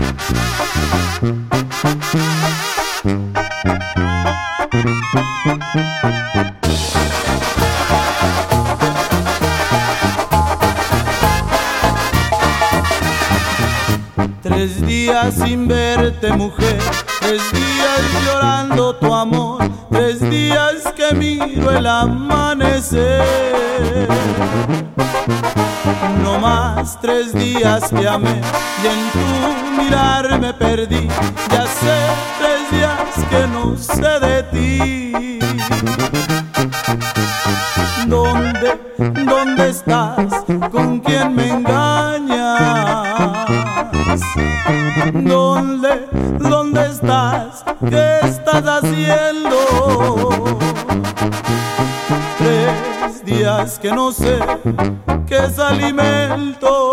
Tres días sin verte, mujer, 3 días llorando tu amor, 3 días que miro el amanecer. No más 3 días te amé y en tu mirar me perdí. Ya hace 3 días que no sé de ti. ¿Dónde estás? ¿Con quién me engañas? ¿Dónde estás? ¿Qué estás haciendo? 3 días que no sé qué es alimento.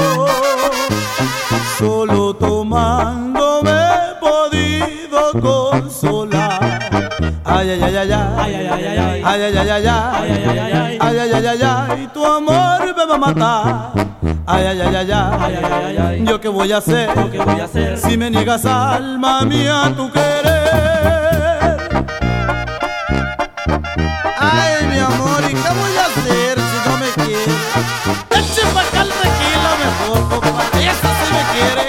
Solo tomando me he podido consolar. Ay, ay, ay, ay, ay, ay, ay, ay, ay, ay, ay, ay, ay, ay, ay, ay, ay, ay, tu amor me va a matar. Ay, ay, ay, ay, ay, ay, ¿yo qué voy a hacer? Si me niegas, alma mía, tu querer. Ay, mi amor, ¿y qué voy a hacer si no me quieres? Eche pa' acá el tequila mejor, compadre, esta sí me quiere.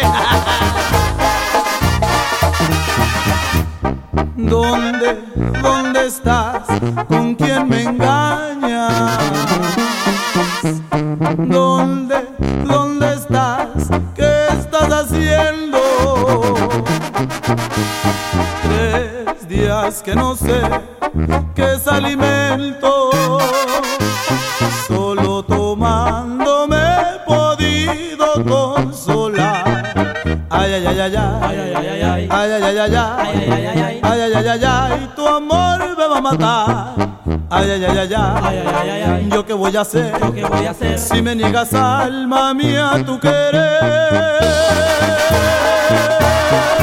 ¿Dónde estás? ¿Con quién me engañas? ¿Dónde estás? ¿Qué estás haciendo? 3 días que no sé qué es alimento. Solo tomando me he podido consolar. Ay, ay, ay, ay, ay, ay, ay, ay, ay, ay, ay, ay, ay, ay, ay, ay, ay, tu amor me va a matar. Ay, ay, ay, ay, ay, ¿yo qué voy a hacer? Si me niegas, alma mía, tu querer.